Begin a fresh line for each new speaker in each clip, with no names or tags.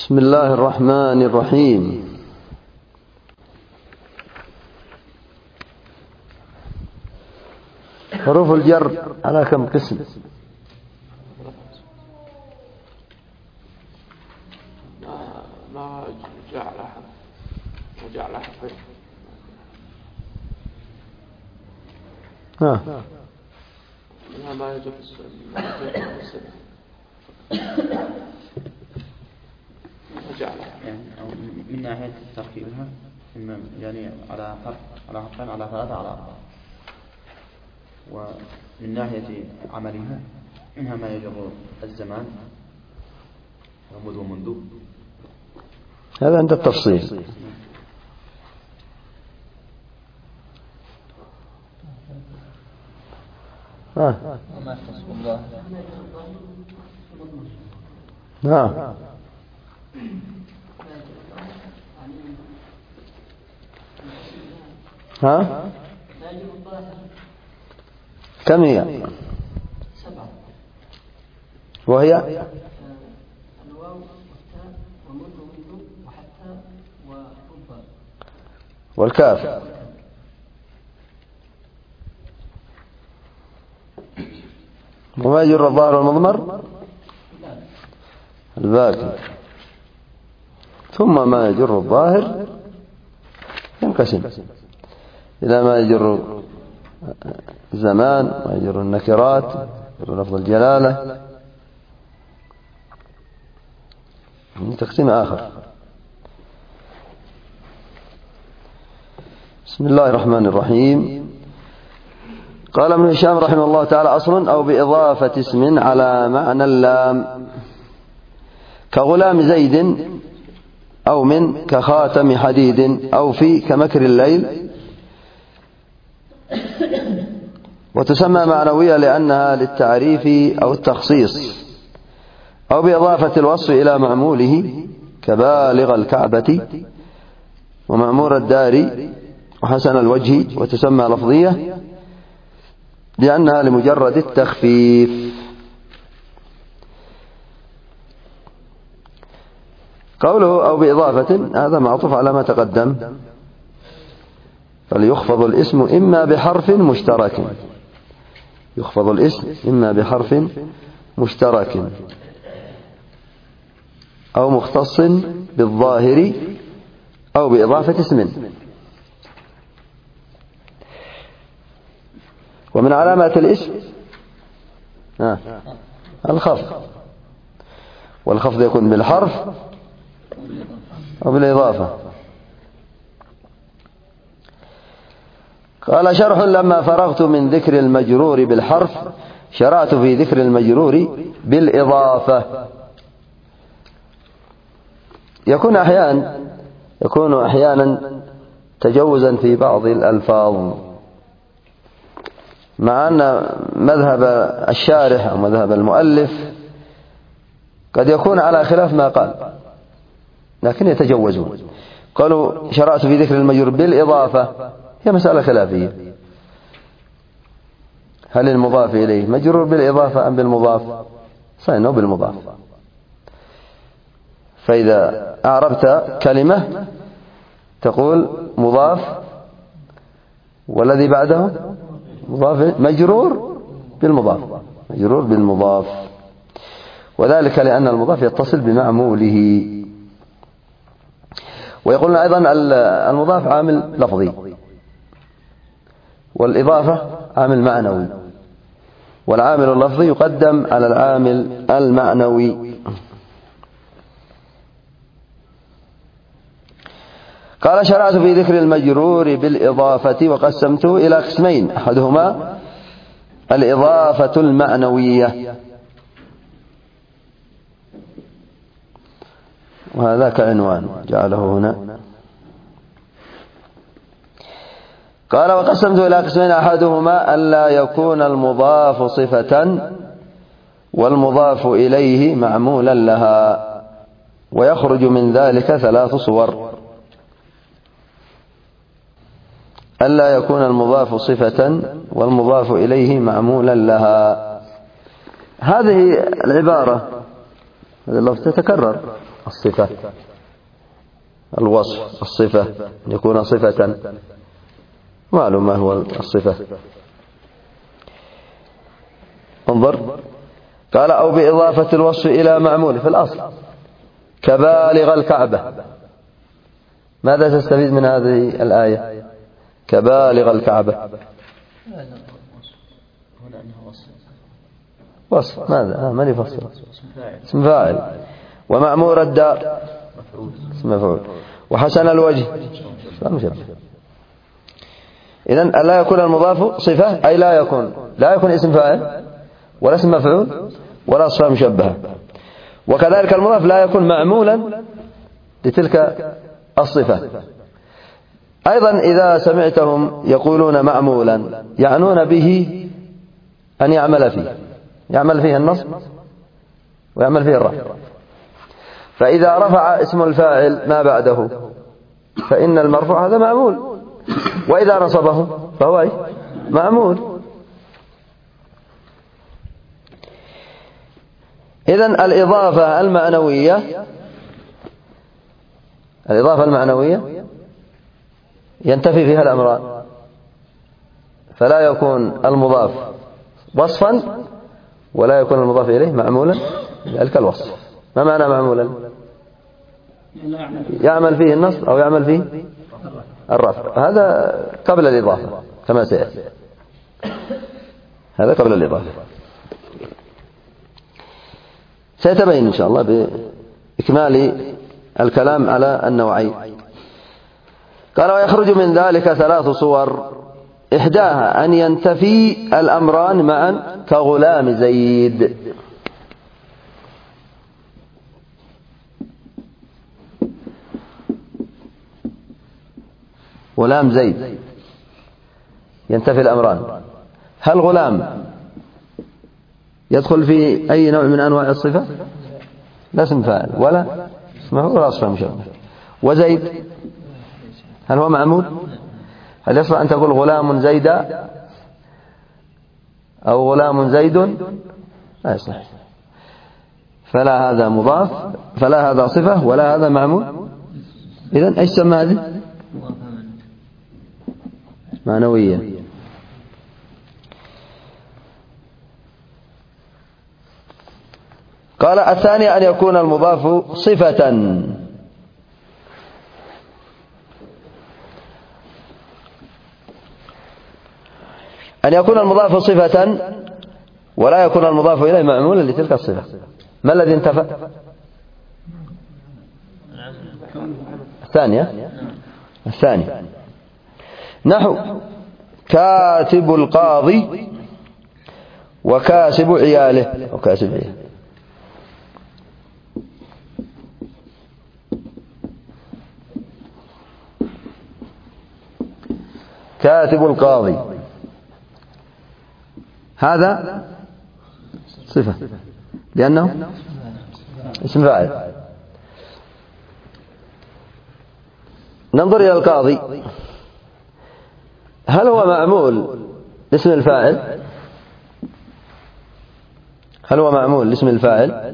بسم الله الرحمن الرحيم. حروف الجر على كم قسم؟
ما جعل حرفين. منها ما يجب السنة
يعني من ناحية تركيبها يعني على حرف على حرفين على ثلاثة على أربعة، ومن ناحية عملها منها ما يجر الزمان ومذ ومنذ.
هذا عند التفصيل.
وما يختص بالله.
نعم. كم هي؟
7.
وهي
الواو والتاء ومنذ وحتى وربما
والكاف. وما يجر الظاهر والمضمر الباقي، ثم ما يجر الظاهر ينقسم إلى ما يجر الزمان، ما يجر النكرات، يجر لفظ الجلالة، تقسيم آخر. بسم الله الرحمن الرحيم. قال ابن هشام رحمه الله تعالى: أصل أو بإضافة اسم على معنى اللام، كغلام زيد، أو من كخاتم حديد، أو في كمكر الليل. وتسمى معنوية لأنها للتعريف أو التخصيص، أو بإضافة الوصف إلى معموله كبالغ الكعبة ومعمور الدار وحسن الوجه. وتسمى لفظية لأنها لمجرد التخفيف. قوله أو بإضافة هذا معطوف على ما تقدم، فليخفض الاسم إما بحرف مشترك، يخفض الاسم إما بحرف مشترك أو مختص بالظاهر أو بإضافة اسم. ومن علامات الاسم الخفض، والخفض يكون بالحرف أو بالإضافة. قال: شرح: لما فرغت من ذكر المجرور بالحرف شرعت في ذكر المجرور بالإضافة. يكون أحيانا تجوزا في بعض الألفاظ، مع أن مذهب الشارح أو مذهب المؤلف قد يكون على خلاف ما قال، لكن يتجوزون. قالوا: شرعت في ذكر المجرور بالإضافة، هي مسألة خلافية، هل المضاف إليه مجرور بالإضافة أم بالمضاف؟ صحيح أنه بالمضاف. فإذا أعربت كلمة تقول مضاف والذي بعده مضاف مجرور بالمضاف، مجرور بالمضاف، وذلك لأن المضاف يتصل بمعموله. ويقولون أيضا المضاف عامل لفظي، والإضافة عامل معنوي، والعامل اللفظي يقدم على العامل المعنوي. قال: شرعت في ذكر المجرور بالإضافة وقسمته إلى قسمين: أحدهما الإضافة المعنوية، وهذا كعنوان جعله هنا. قال: وقسمته إلى قسمين: أحدهما ألا يكون المضاف صفة والمضاف إليه معمولا لها، ويخرج من ذلك 3 صور: ألا يكون المضاف صفة والمضاف إليه معمولا لها. هذه العبارة هذا اللفظ تتكرر الصفة الوصف الصفة أن يكون صفة معلوم ما هو الصفة. انظر قال أو بإضافة الوصف إلى معمول في الأصل كبالغ الكعبة. ماذا تستفيد من هذه الآية؟ كبالغ الكعبة وصف ماذا؟ من يفسر؟ اسم فاعل. ومعمور الدار اسم مفعول. وحسن الوجه مشبه. إذن لا يكون المضاف صفة أي لا يكون اسم فاعل ولا اسم مفعول ولا صفة مشبهة. وكذلك المضاف لا يكون معمولا لتلك الصفة. أيضا إذا سمعتهم يقولون معمولا يعنون به أن يعمل فيه النصب ويعمل فيه الرفع. فإذا رفع اسم الفاعل ما بعده فإن المرفوع هذا معمول، وإذا نصبه فهو معمول. إذن الإضافة المعنوية ينتفي فيها الأمران، فلا يكون المضاف وصفا ولا يكون المضاف إليه معمولا ذلك الوصف. ما معنى معمولا؟ يعمل فيه النصب أو يعمل فيه الرفع. هذا قبل الإضافة كما سيأتي، هذا قبل الإضافة سيتبين إن شاء الله بإكمال الكلام على النوعين. قال ويخرج من ذلك 3 صور، إحداها أن ينتفي الأمران معا كغلام زيد. غلام زيد ينتفي الأمران. هل غلام يدخل في أي نوع من أنواع الصفة؟ لا اسم فاعل ولا اسمه ولا صفة مشبهة. وزيد هل هو معمول؟ هل يصلح أن تقول غلام زيدا أو غلام زيد؟ لا يصلح. فلا هذا مضاف فلا هذا صفة ولا هذا معمول. إذن ايش سمى هذه؟ معنوية. قال الثاني أن يكون المضاف صفة. أن يكون المضاف صفة ولا يكون المضاف إليه معمولا لتلك الصفة. ما الذي انتفى؟ الثانية نحو كاتب القاضي وكاسب عياله وكاسب عياله. كاتب القاضي هذا صفة لأنه اسم فاعل. ننظر إلى القاضي، هل هو معمول لاسم الفاعل؟ هل هو معمول لاسم الفاعل؟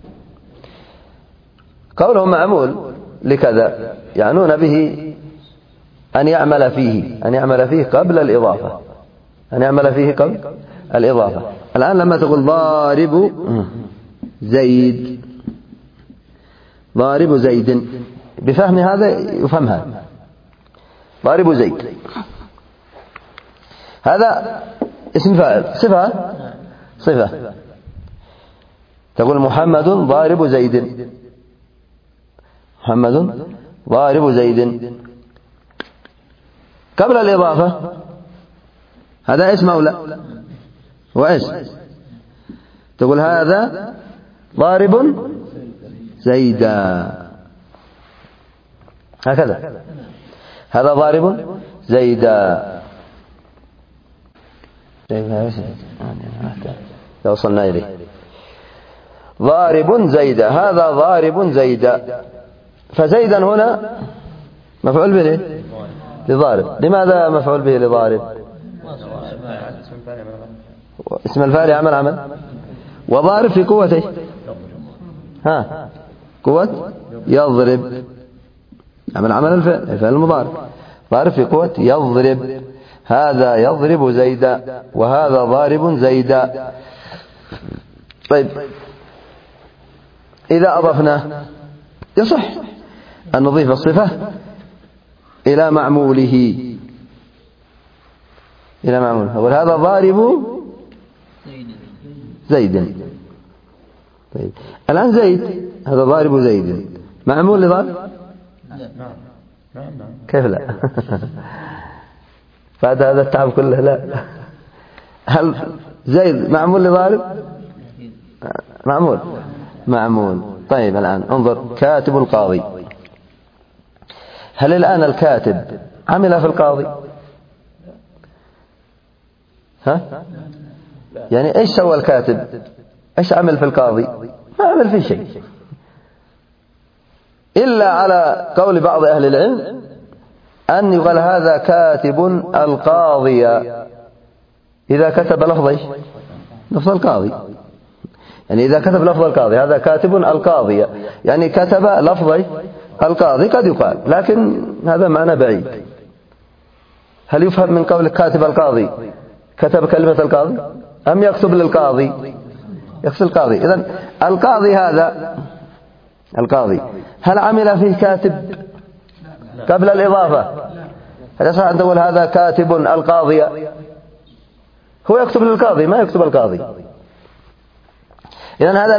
قولهم معمول لكذا يعنون به أن يعمل فيه قبل الإضافة، أن يعمل فيه قبل الإضافة. الآن لما تقول ضارب زيد بفهم هذا يفهم هذا. ضارب زيد هذا اسم فاعل صفة. تقول محمد ضارب زيد، محمد ضارب زيد قبل الإضافة، هذا اسم أو لا؟ هو اسم. تقول هذا ضارب زيدا هكذا، هذا ضارب زيدا. لو وصلنا إليه ضارب زيدا، هذا ضارب زيدا. فزيدا هنا مفعول به لضارب. لماذا مفعول به لضارب؟ اسم الفاعل عمل وضارب في قوته ها قوة يضرب، عمل الفعل المضارع، ضارب في قوة يضرب. هذا يضرب زيدا وهذا ضارب زيدا. طيب إذا أضفنا يصح أن نضيف الصفة إلى معموله، وهذا ضارب زيد. طيب الآن زيد هذا ضارب زيد معمول لضارب؟ كيف لا؟ بعد هذا التعب كله لا. هل زيد معمول لضارب؟ معمول. طيب الآن انظر كاتب القاضي، هل الآن الكاتب عمل في القاضي؟ ها؟ يعني ايش سوى الكاتب؟ ايش عمل في القاضي؟ ما عمل في شيء، إلا على قول بعض أهل العلم أن يقال هذا كاتب القاضي إذا كتب لفظ القاضي. يعني إذا كتب لفظ القاضي هذا كاتب القاضي، يعني كتب لفظ القاضي قد يقال، لكن هذا معنى بعيد. هل يفهم من قول كاتب القاضي كتب كلمة القاضي أم يكتب للقاضي؟ يكتب القاضي. إذن القاضي هذا هل عمل فيه كاتب قبل الإضافة؟ هل يصح أن تقول هذا كاتب القاضي؟ هو يكتب للقاضي ما يكتب القاضي. إذن هذا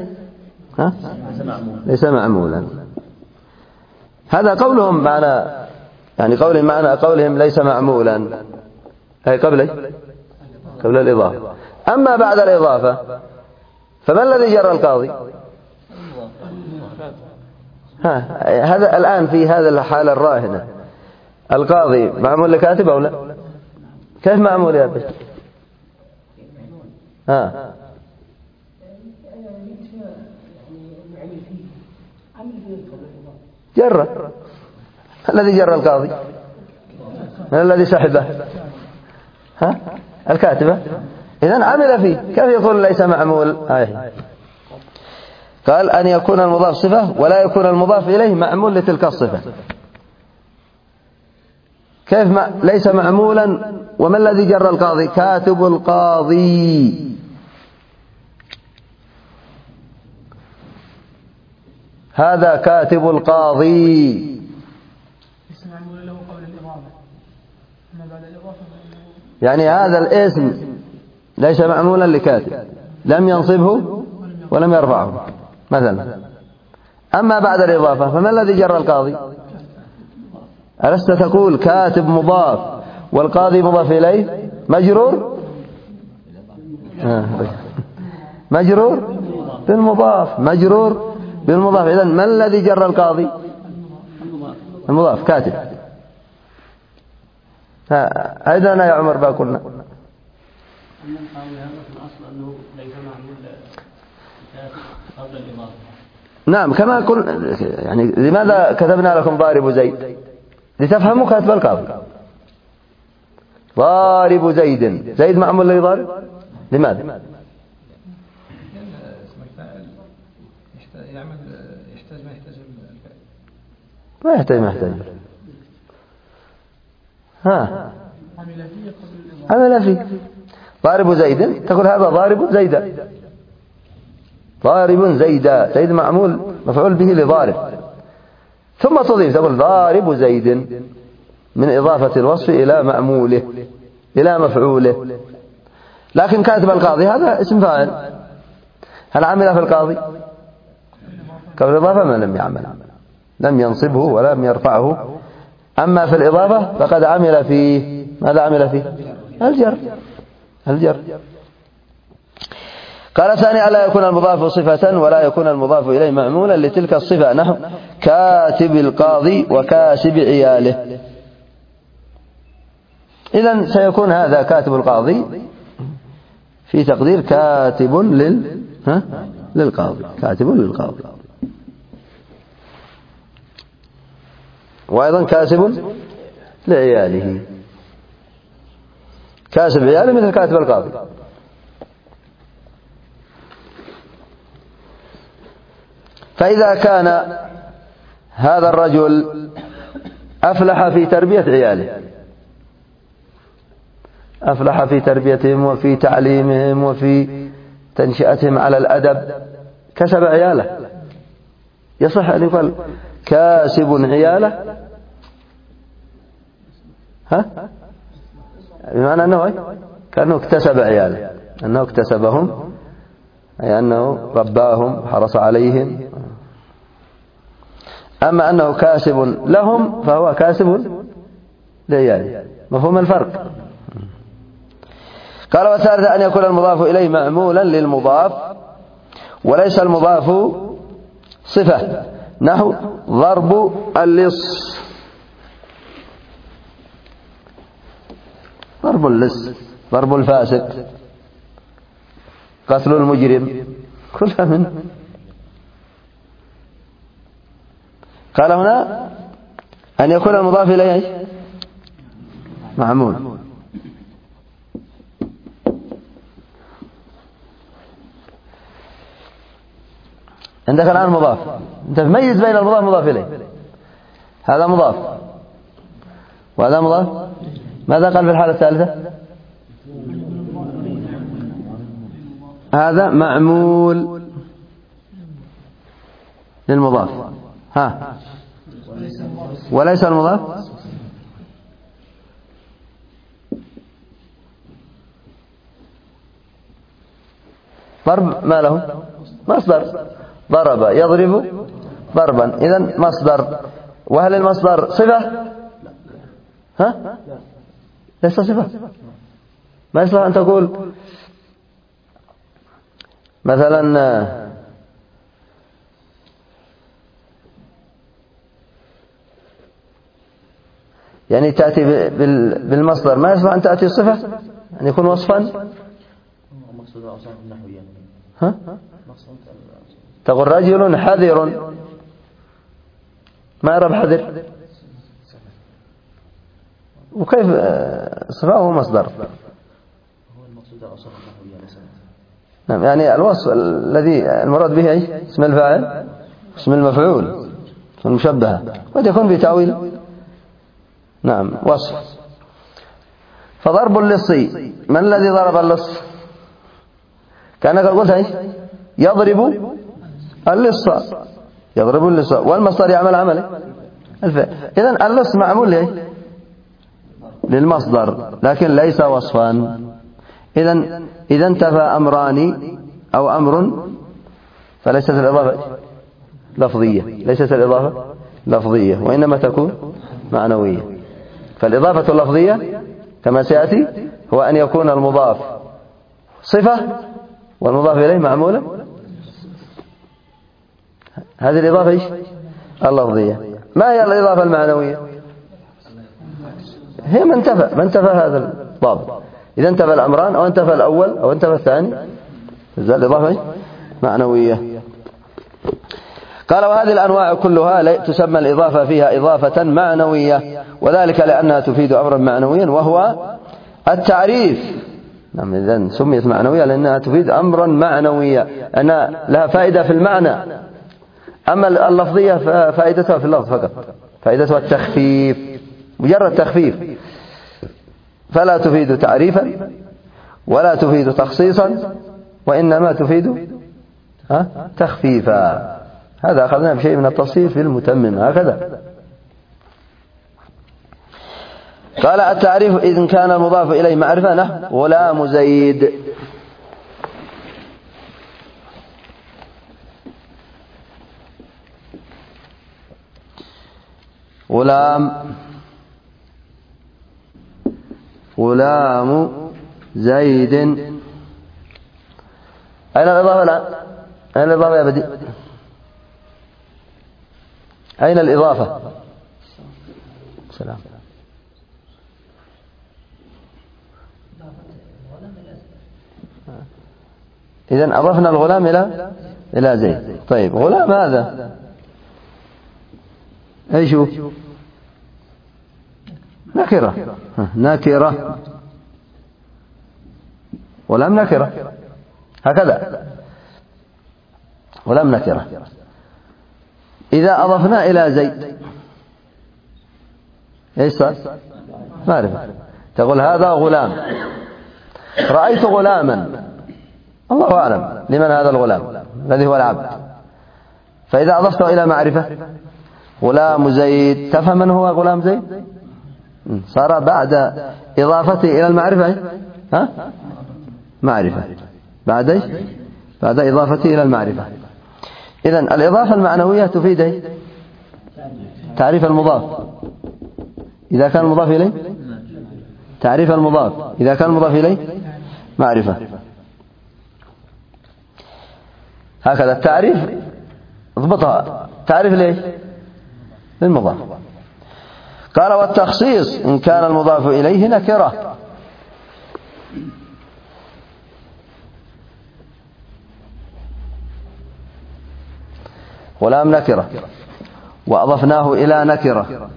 ليس معمولا. هذا قولهم معنى، يعني قول معنى قولهم ليس معمولا أي قبل الإضافة. أما بعد الإضافة فما الذي جرى القاضي؟ هذا الآن في هذا الحالة الراهنة القاضي معمول لكاتب أو لا؟ كيف معمول يا باشا؟ جرى. الذي جرى القاضي من الذي سحبه؟ الكاتبة. إذن عمل فيه، كيف يقول ليس معمول؟ قال أن يكون المضاف صفة ولا يكون المضاف إليه معمول لتلك الصفة. كيف ليس معمولا وما الذي جرى القاضي؟ كاتب القاضي. هذا كاتب القاضي. يعني هذا الاسم ليس معمولا لكاتب، لم ينصبه ولم يرفعه مثلا. أما بعد الإضافة فما الذي جرى القاضي؟ ألست تقول كاتب مضاف والقاضي مضاف إليه مجرور بالمضاف. إذن ما الذي جرى القاضي؟ المضاف كاتب. أيضا يا عمر باكلنا نعم كما قلنا. يعني لماذا كتبنا لكم ضارب زيد؟ لتفهموا كاتب القاضي. ضارب زيد معمول لضارب. لماذا؟ ما يحتاج عمل فيه. ضارب زيد تقول هذا ضارب زيدا. زيد معمول مفعول به لضارب، ثم تضيف تقول ضارب زيد من إضافة الوصف إلى معموله إلى مفعوله. لكن كاتب القاضي هذا اسم فاعل، هل عمل في القاضي قبل الإضافة؟ ما لم يعمل، لم ينصبه ولم يرفعه. أما في الإضافة فقد عمل فيه. ماذا عمل فيه؟ الجر. قال الثاني ألا يكون المضاف صفة ولا يكون المضاف إليه معمولا لتلك الصفة، نحو كاتب القاضي وكاسب عياله. إذن سيكون هذا كاتب القاضي في تقدير كاتب للقاضي، وأيضا كاسب لعياله. كاسب عياله مثل كاتب القاضي. فإذا كان هذا الرجل أفلح في تربية عياله، أفلح في تربيتهم وفي تعليمهم وفي تنشئتهم على الأدب، كسب عياله، يصح أن يقال كاسب عياله؟ ها؟ بمعنى أنه كأنه اكتسب عياله، أنه اكتسبهم، أي أنه رباهم حرص عليهم. أما أنه كاسب لهم فهو كاسب لعياله. مفهوم الفرق؟ قال والثالث أن يكون المضاف إليه معمولا للمضاف وليس المضاف صفة، نحو ضرب اللص، ضرب اللص، ضرب الفاسق، قتل المجرم، كلها من. قال هنا أن يكون المضاف إليه معمول. عندك الآن مضاف، أنت تميز بين المضاف والمضاف إليه، هذا مضاف وهذا مضاف. ماذا قال في الحالة الثالثة؟ هذا معمول للمضاف، ها، وليس المضاف. ضرب ما له مصدر، ضرب يضرب ضربا، إذن مصدر. وهل المصدر صفة؟ ها؟ ليس صفة. ما يصلح أن تقول مثلا يعني تأتي بالمصدر، ما يصلح أن تأتي الصفة، أن يكون وصفا. ها؟ تقول رجل حذر، ما يرى بحذر، وكيف صفاه مصدر؟ نعم، يعني الوصف الذي المراد به ايش؟ اسم الفاعل، اسم المفعول، اسم المشبهة، قد يكون بتأويل. نعم، وصف. فضرب اللص، من الذي ضرب اللص؟ كأنك قلت ايش؟ يضرب اللص، يضرب اللص، والمصدر يعمل عمله الفعل. إذن اللص معمول ليه؟ للمصدر، لكن ليس وصفا. إذا انتفى أمران أو أمر فليست الإضافة لفظية، ليست الإضافة لفظية، وإنما تكون معنوية. فالإضافة اللفظية كما سيأتي هو أن يكون المضاف صفة والمضاف إليه معمولا. هذه الإضافة إيش؟ اللفظية. ما هي الإضافة المعنوية؟ هي ما انتفى هذا الضابط. إذا انتفى الأمران أو انتفى الأول أو انتفى الثاني، الإضافة معنوية. قال وهذه الأنواع كلها تسمى الإضافة فيها إضافة معنوية، وذلك لأنها تفيد أمرا معنويا وهو التعريف. نعم، إذن سميت معنوية لأنها تفيد أمرا معنويا، أنها لها فائدة في المعنى. أما اللفظية فائدتها في اللفظ فقط، فائدتها التخفيف، مجرد تخفيف، فلا تفيد تعريفا ولا تفيد تخصيصا، وإنما تفيد تخفيفا. هذا أخذنا بشيء من التفصيل في المتمم هكذا. قال التعريف إذن كان المضاف إليه معرفة، نحو غلام زيد. غلام زيد. أين الإضافة الآن؟ أين الإضافة يا بدي؟ أين الإضافة؟ سلام. إذن أضفنا الغلام إلى زيد. طيب، غلام هذا أيش هو؟ نكرة. غلام نكرة، هكذا غلام نكرة. إذا أضفنا إلى زيد إيش صار؟ معرفة. تقول هذا غلام، رأيت غلاما، الله أعلم لمن هذا الغلام الذي هو العبد. فإذا أضفته إلى معرفة غلام زيد، تفهم من هو غلام زيد؟ صار بعد إضافته إلى المعرفة معرفة. بعد إيش؟ بعد إضافته إلى المعرفة. إذن الإضافة المعنوية تفيد تعريف المضاف إذا كان المضاف إليه، تعريف المضاف إذا كان المضاف إليه معرفة. هكذا التعريف اضبطها، تعريف ليش؟ للمضاف. قال والتخصيص إن كان المضاف إليه نكرة. غلام نكرة وأضفناه إلى نكرة،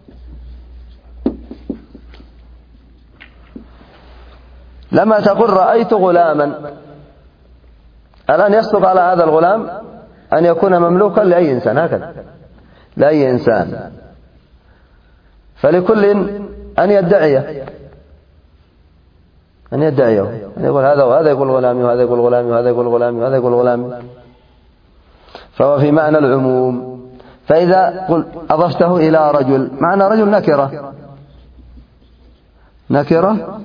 لما تقول رأيت غلاما، الآن يصدق على هذا الغلام أن يكون مملوكا لأي إنسان، هكذا لأي إنسان، فلكل أن يدعيه، أن يقول هذا وهذا يقول غلامي وهذا يقول غلامي وهذا يقول غلامي وهذا يقول غلامي، فهو في معنى العموم. فإذا أضفته إلى رجل، معنى رجل نكرة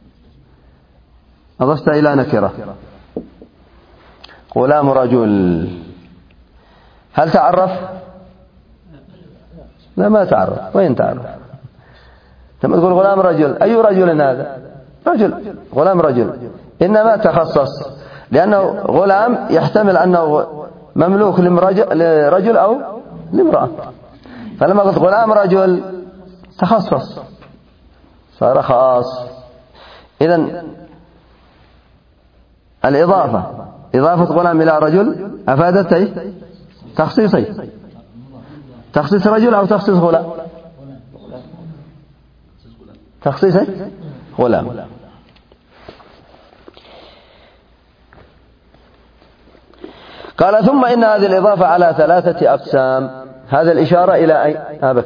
أضفت إلى نكرة، غلام رجل، هل تعرف؟ لا، ما تعرف. وين تعرف؟ لما تقول غلام رجل، أي رجل هذا؟ رجل، غلام رجل، إنما تخصص، لأنه غلام يحتمل أنه مملوك لرجل أو لامرأة، فلما قلت غلام رجل تخصص، صار خاص. إذن الإضافة، إضافة غلام إلى رجل أفادت تخصيصي، تخصيص رجل أو تخصيص غلام؟ تخصيص غلام. قال ثم إن هذه الإضافة على 3 أقسام. هذا الإشارة إلى أي؟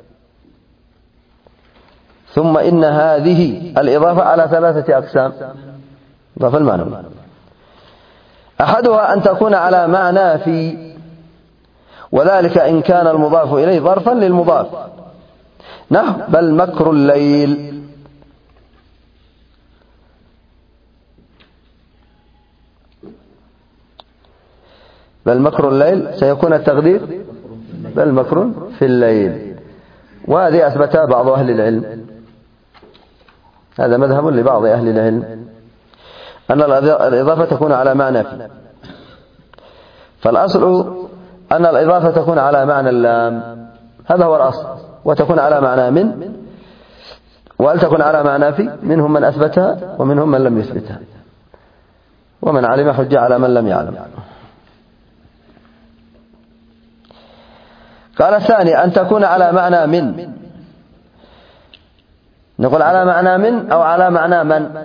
ثم إن هذه الإضافة على 3 أقسام، إضافة المعنى. أحدها أن تكون على معنى في، وذلك إن كان المضاف إليه ظرفا للمضاف، نحو بل مكر الليل، بل مكر الليل سيكون التقدير بل مكر في الليل. وهذه أثبتها بعض أهل العلم، هذا مذهب لبعض أهل العلم، أن الإضافة تكون على معنى في، فالأصل أن الإضافة تكون على معنى اللام، هذا هو الأصل، وتكون على معنى من، وهل تكون على معنى في، منهم من أثبتها ومنهم من لم يثبتها، ومن علم حج على من لم يعلم. قال الثاني أن تكون على معنى من، نقول على معنى من أو على معنى من،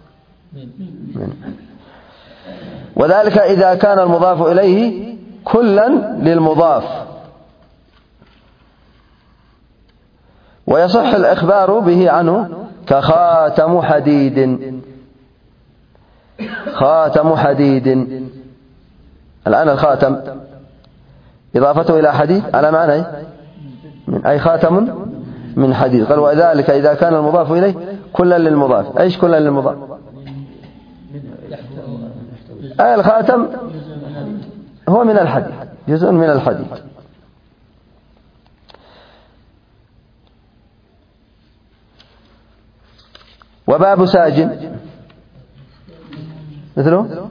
وذلك إذا كان المضاف إليه كلا للمضاف، ويصح الإخبار به عنه كخاتم حديد. خاتم حديد، الآن الخاتم إضافته إلى حديد على معنى من، أي خاتم من حديد. قال وذلك إذا كان المضاف إليه كلا للمضاف. أيش كلا للمضاف؟ أي الخاتم هو من الحديد، جزء من الحديد. وباب ساجن مثله،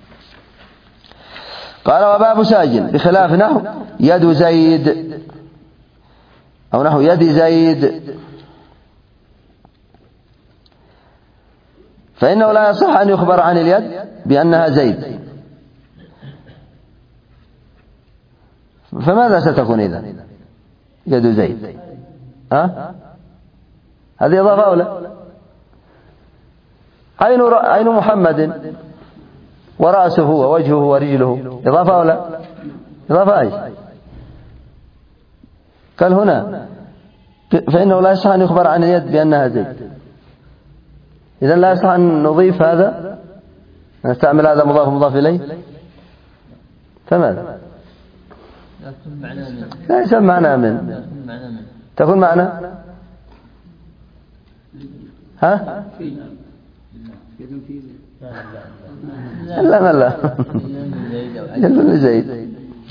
قال وباب ساجن بخلاف نحو يد زيد أو نحو يد زيد، فإنه لا يصح أن يخبر عن اليد بأنها زيد، فماذا ستكون إذن؟ يد زيد، هذه إضافة أو لا؟ عين محمد ورأسه ووجهه ورجله، إضافة أو لا؟ إضافة أي؟ قال هنا فإنه لا يصح أن يخبر عن اليد بأنها زيد. إذا لا يصح أن نضيف هذا، نستعمل هذا مضاف إليه، فماذا؟ لا يسمى معنى من، تكون معنى ها؟ لا يدل زيد.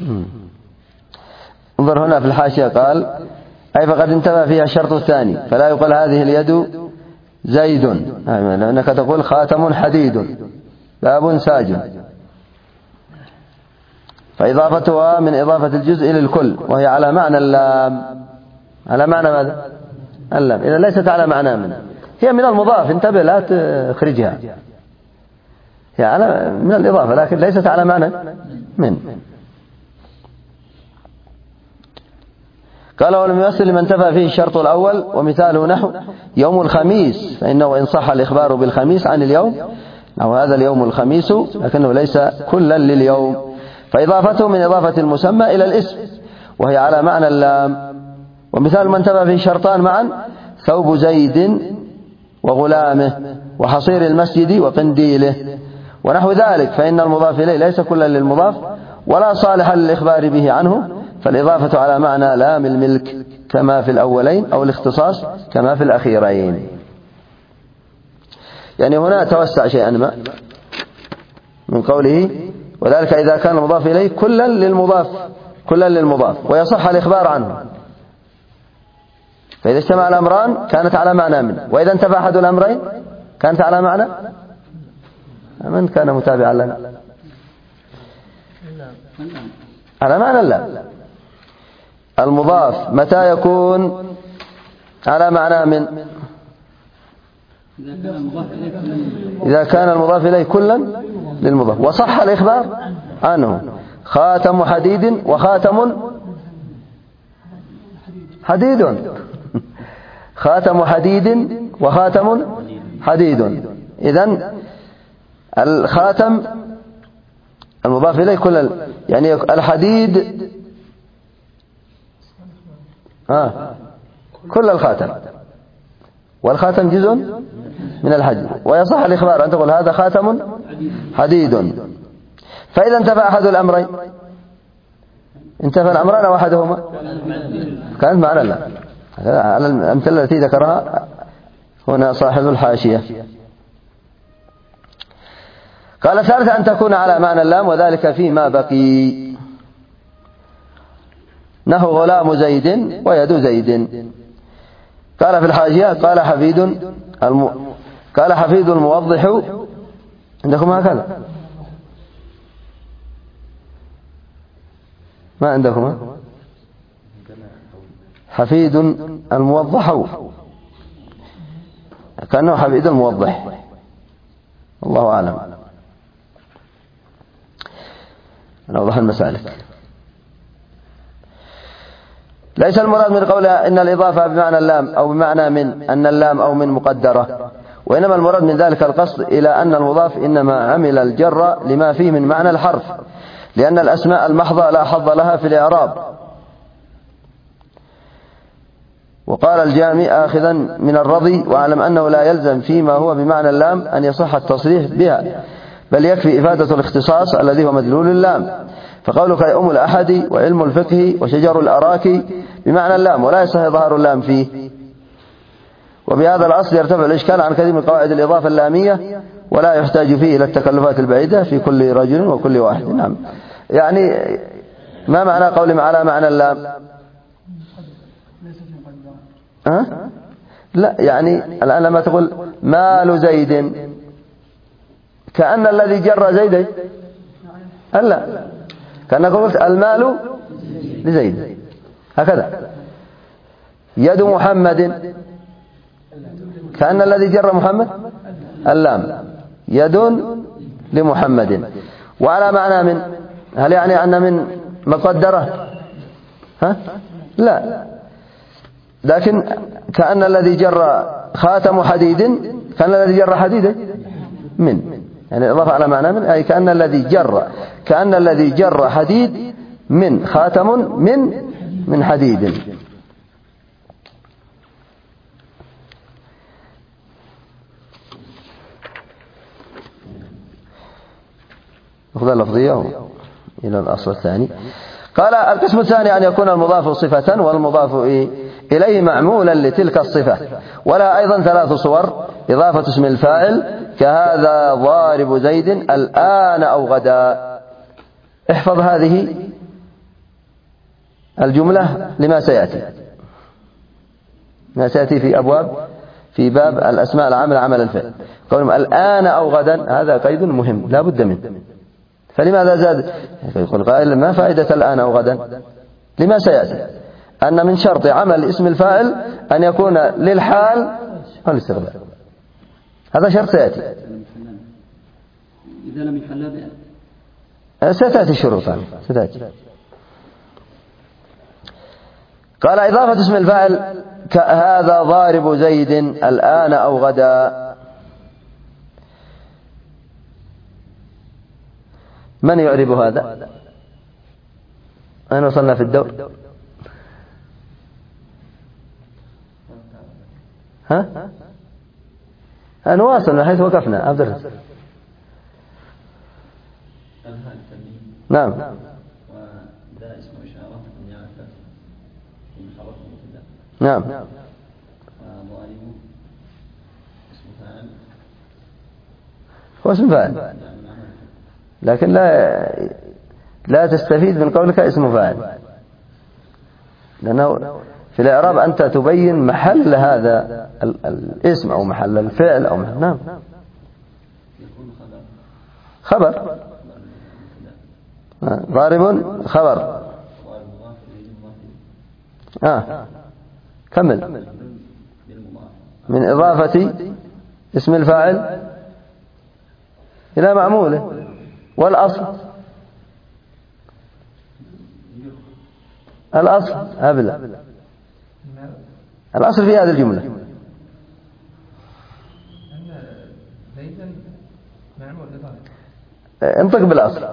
انظر هنا في الحاشية قال أي فقد انتبه فيها الشرط الثاني، فلا يقال هذه اليد زيد، لأنك تقول خاتم حديد باب ساج، فإضافتها من إضافة الجزء إلى الكل، وهي على معنى اللام. على معنى ماذا؟ اللام. إذا ليست على معنى من، هي من المضاف، انتبه لا تخرجها، هي على من الإضافة لكن ليست على معنى من. قال ولم يصل لمن انتفى فيه الشرط الأول، ومثاله نحو يوم الخميس، فإنه إن صح الإخبار بالخميس عن اليوم أو هذا اليوم الخميس، لكنه ليس كلا لليوم، فإضافته من إضافة المسمى إلى الاسم، وهي على معنى اللام. ومثال من انتفى فيه شرطان معا ثوب زيد وغلامه وحصير المسجد وقنديله ونحو ذلك، فإن المضاف إليه ليس كلا للمضاف ولا صالحا للإخبار به عنه، فالإضافة على معنى لام الملك كما في الأولين، أو الاختصاص كما في الأخيرين. يعني هنا توسع شيئا ما من قوله وذلك إذا كان المضاف إليه كلا للمضاف ويصح الإخبار عنه، فإذا اجتمع الأمران كانت على معنى من، وإذا انتفى أحد الأمرين كانت على معنى من كان متابعا لنا على معنى لا. المضاف متى يكون على معنى من؟ إذا كان المضاف إليه كلا للمضاف وصح الإخبار عنه. خاتم حديد وخاتم حديد، خاتم حديد وخاتم حديد. إذن الخاتم المضاف إليه كل، يعني الحديد كل الخاتم، والخاتم جزء من الحديد، ويصح الإخبار أن تقول هذا خاتم حديد. فإذا انتفى أحد الأمرين، انتفى الأمران أو أحدهما، كانت معنى لا. على الأمثلة التي ذكرها هنا صاحب الحاشية. قال الثالث أن تكون على معنى اللام، وذلك فيما بقي، نحو غلام زيد ويد زيد. قال في الحاشية قال حفيد الموضح، عندكم هكذا؟ ما عندكم؟ حفيد الموضح، كأنه حفيد الموضح، الله أعلم، نوضح المسالك. ليس المراد من قوله إن الإضافة بمعنى اللام أو بمعنى من أن اللام أو من مقدرة، وإنما المراد من ذلك القصد إلى أن المضاف إنما عمل الجر لما فيه من معنى الحرف، لأن الأسماء المحضة لا حظ لها في الإعراب. وقال الجامع آخذا من الرضي واعلم أنه لا يلزم فيما هو بمعنى اللام أن يصح التصريح بها، بل يكفي إفادة الاختصاص الذي هو مدلول اللام. فقولك يؤم الأحد وعلم الفقه وشجر الأراك بمعنى اللام، ولا يصح إظهار اللام فيه. وبهذا الأصل يرتفع الإشكال عن كثير من قواعد الإضافة اللامية، ولا يحتاج فيه إلى التكلفات البعيدة في كل رجل وكل واحد. نعم، يعني ما معنى قول على معنى اللام؟ لا، يعني الآن لما تقول مال زيد كأن الذي جر زيد ألا، كأنك قلت المال لزيد هكذا. يد محمد كأن الذي جر محمد اللام، يد لمحمد. وعلى معنى من، هل يعني أن من مقدرة؟ لا، لكن كأن الذي جر خاتم حديد كأن الذي جر حديد من، يعني إضافة على معنى من، أي كأن الذي جر حديد من خاتم من حديد. نأخذ اللفظية إلى الأصل الثاني. قال القسم الثاني أن يكون المضاف صفة والمضاف إليه معمولا لتلك الصفة. ولا أيضا 3 صور: إضافة اسم الفاعل كهذا ضارب زيد الآن أو غدا. احفظ هذه الجملة لما سيأتي، ما سيأتي في باب الأسماء العاملة عمل الفعل. قولهم الآن أو غدا هذا قيد مهم لا بد منه. فلماذا زاد؟ يقول قائل ما فائدة الآن أو غدا؟ لما سيأتي أن من شرط عمل اسم الفاعل أن يكون للحال والاستقبال. هذا شرط سيأتي.
إذا لم يحل
ستأتي الشروط ستأتي. قال إضافة اسم الفاعل كهذا ضارب زيد الآن أو غدا. من يعرب هذا؟ أين وصلنا في الدور؟ ها؟ نواصل من حيث وقفنا. عبد الرزاق. نعم.
وده اسم إشارة
نعم.
وضارب اسم فاعل
هو اسم فاعل، لكن لا تستفيد من قولك اسم فاعل، لأنه في الإعراب أنت تبين محل هذا الاسم أو محل الفعل أو محل. نعم. خبر. ضارب خبر. كمل. من إضافة اسم الفاعل إلى معموله. والأصل أبلغ. الأصل في هذه الجملة انطق بالأصل.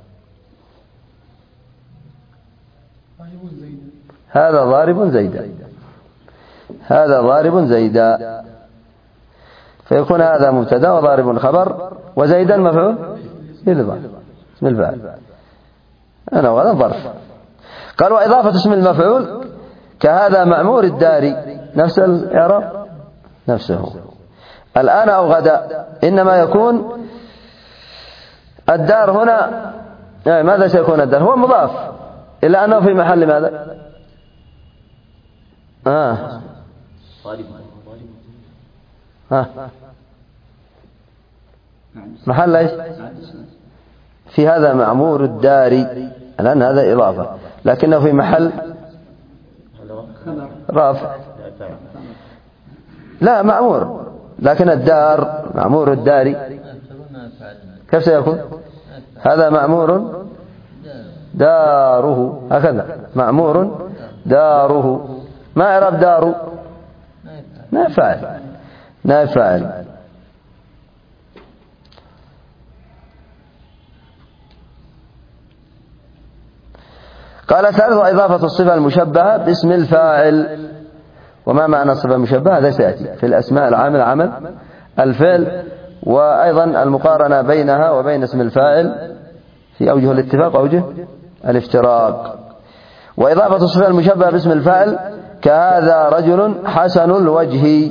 هذا ضارب زيدا، هذا ضارب زيدا، فيكون هذا مبتدا وضارب خبر وزيدا مفعول بالإضافة اسم الفاعل. أنا وهذا ظرف. قال وإضافة اسم المفعول كهذا معمور الدار، نفس الإعراب نفسه. الآن أو غدا إنما يكون الدار هنا ماذا سيكون الدار؟ هو مضاف إلا أنه في محل ماذا؟ محل ايش؟ في هذا معمور الدار، الآن هذا إضافة لكنه في محل رافع. لا معمور، لكن الدار معمور الدار كيف سيكون؟ هذا معمور داره، هكذا معمور داره. ما إعراب دار؟ نائب فاعل. قال ثالث إضافة الصفة المشبهة باسم الفاعل. وما معنى الصفة المشبهة؟ هذا سيأتي في الأسماء العاملة عمل الفعل، وأيضا المقارنة بينها وبين اسم الفاعل في أوجه الاتفاق وأوجه الافتراق. وإضافة الصفة المشبهة باسم الفاعل كهذا رجل حسن الوجه.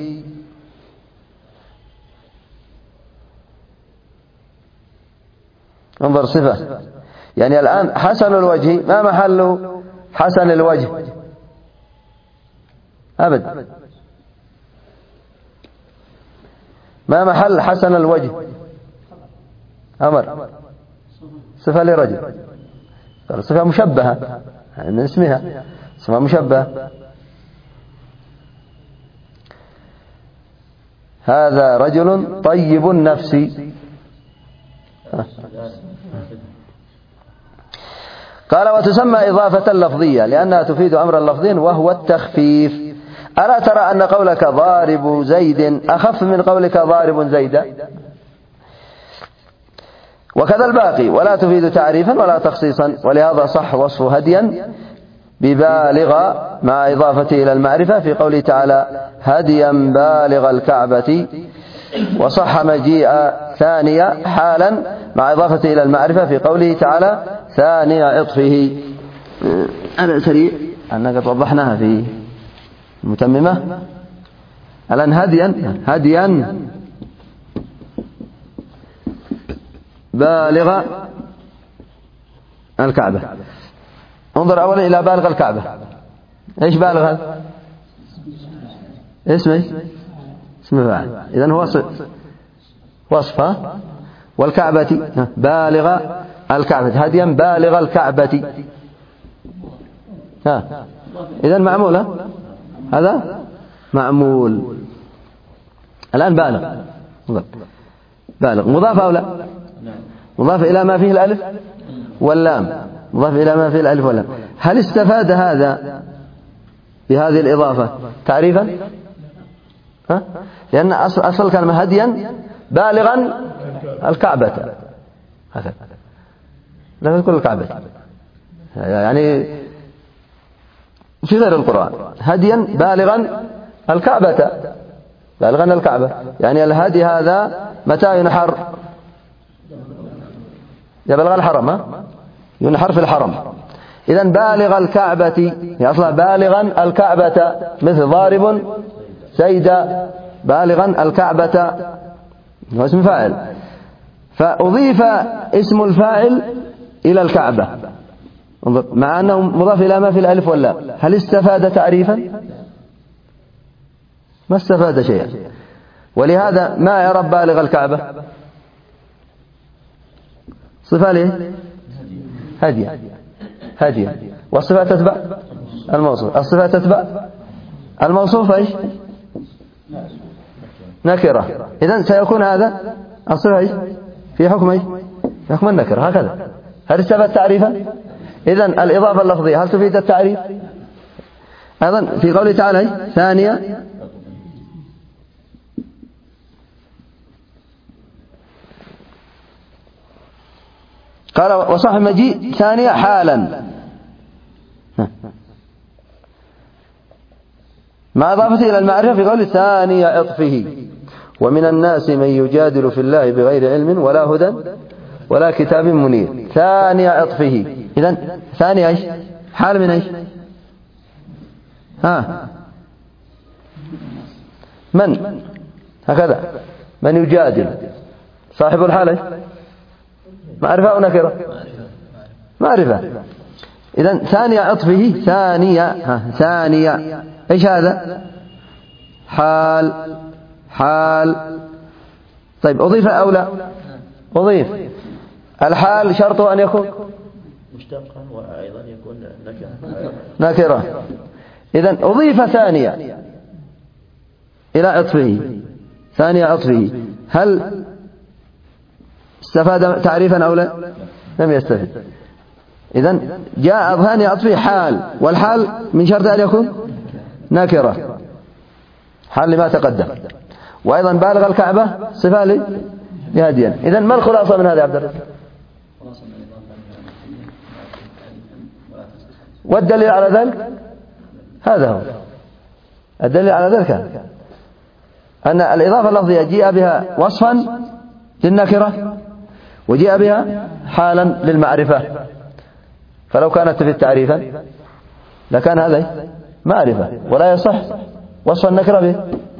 انظر صفة، يعني الآن حسن الوجه، ما محل حسن الوجه؟ أبد. ما محل حسن الوجه؟ أمر صفة لرجل، صفة مشبهة من اسمها، صفة مشبهة. هذا رجل طيب النفس. قال وتسمى إضافة لفظية لأنها تفيد أمرا لفظيا وهو التخفيف. ألا ترى أن قولك ضارب زيد أخف من قولك ضارب زيدا؟ وكذا الباقي، ولا تفيد تعريفا ولا تخصيصا، ولهذا صح وصف هديا ببالغ مع إضافته إلى المعرفة في قوله تعالى هديا بالغ الكعبة وصح مجيء ثانية حالا مع إضافته إلى المعرفة في قوله تعالى ثاني عطفه. على سريع أنك قد وضحناها في المتممة. الآن هديا بالغ الكعبة. انظر أولا إلى بالغ الكعبة. إيش بالغ؟ اسم فاعل. إذن هو وصف. والكعبة بالغ الكعبة. هديا بالغ الكعبة. إذن معمول. هذا معمول. الآن بالغ مضاف أو لا؟ مضاف إلى ما فيه الألف واللام. مضاف إلى ما فيه الألف واللام. هل استفاد هذا بهذه الإضافة تعريفا؟ لأن أصل كلمة هديا بالغا الكعبة. هذا لا تقول الكعبة يعني في غير القرآن. هديا بالغا الكعبة. بالغا الكعبة يعني الهدي هذا متى ينحر؟ يبلغ الحرم. ينحر في الحرم. إذن بالغ الكعبة هي أصلا بالغا الكعبة مثل ضارب زيدا. بالغا الكعبة هو اسم فاعل فأضيف اسم الفاعل إلى الكعبة مع أنه مضاف إلى ما في الألف واللام. هل استفاد تعريفا؟ ما استفاد شيئا. ولهذا ما يرى بالغ الكعبة صفة ليه؟ هديا. والصفة تتبع الموصوف. الصفة تتبع الموصوف ايش؟ نكرة. إذن سيكون هذا الصفة ايش؟ في حكم ايش؟ في حكم النكرة. هكذا. هل استفاد تعريفا؟ إذن الإضافة اللفظية هل تفيد التعريف؟ أيضا في قوله تعالى ثانية قال وصح مجيء ثانية حالا مع إضافته إلى المعرفة في قوله ثانية عطفه. ومن الناس من يجادل في الله بغير علم ولا هدى ولا كتاب منير. ثانية عطفه. إذن ثانية ايش؟ حال من ايش؟ من هكذا من يجادل صاحب الحالة معرفة أو نكرة؟ معرفة. إذن ثانية عطفه ثانية إيش هذا؟ حال. طيب أضيف أو لا؟ أضيف. الحال شرطه أن يكون
مشتقا وأيضا يكون
نكرة. إذن أضيف ثانية إلى عطفه. ثانية عطفه هل استفاد تعريفا أو لا؟ لم يستفد. إذن جاء ثانية عطفه حال. والحال من شرط أن يكون نكرة حال لما تقدم. وأيضا بالغ الكعبة صفة لهديا. إذن ما الخلاصة من هذا يا عبد الرزاق؟ والدليل على ذلك هذا هو الدليل على ذلك أن الإضافة اللفظية جاء بها وصفا للنكرة وجاء بها حالا للمعرفة. فلو كانت في التعريفا لكان هذا معرفة ولا يصح وصف النكرة به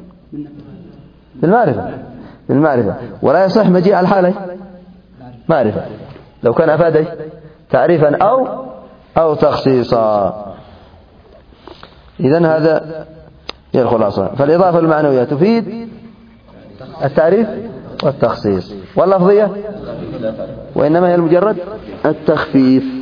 بالمعرفة ولا يصح مجيء الحالة معرفة لو كان أفاد تعريفا أو تخصيصا. إذن هذا هي الخلاصة. فالإضافة المعنوية تفيد التعريف والتخصيص واللفظية وإنما هي المجرد التخفيف.